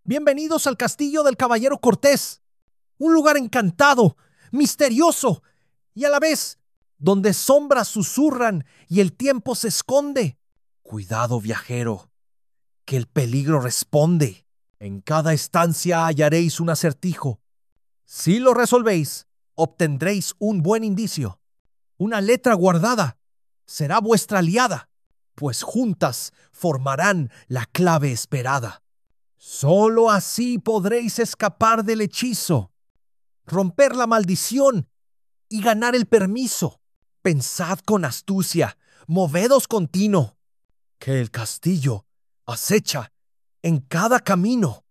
Bienvenidos al castillo del caballero Cortés, un lugar encantado, misterioso y a la vez donde sombras susurran y el tiempo se esconde. Cuidado, viajero, que el peligro responde. En cada estancia hallaréis un acertijo. Si lo resolvéis, obtendréis un buen indicio. Una letra guardada será vuestra aliada, pues juntas formarán la clave esperada. Solo así podréis escapar del hechizo, romper la maldición y ganar el permiso. Pensad con astucia, movedos con tino, que el castillo acecha en cada camino.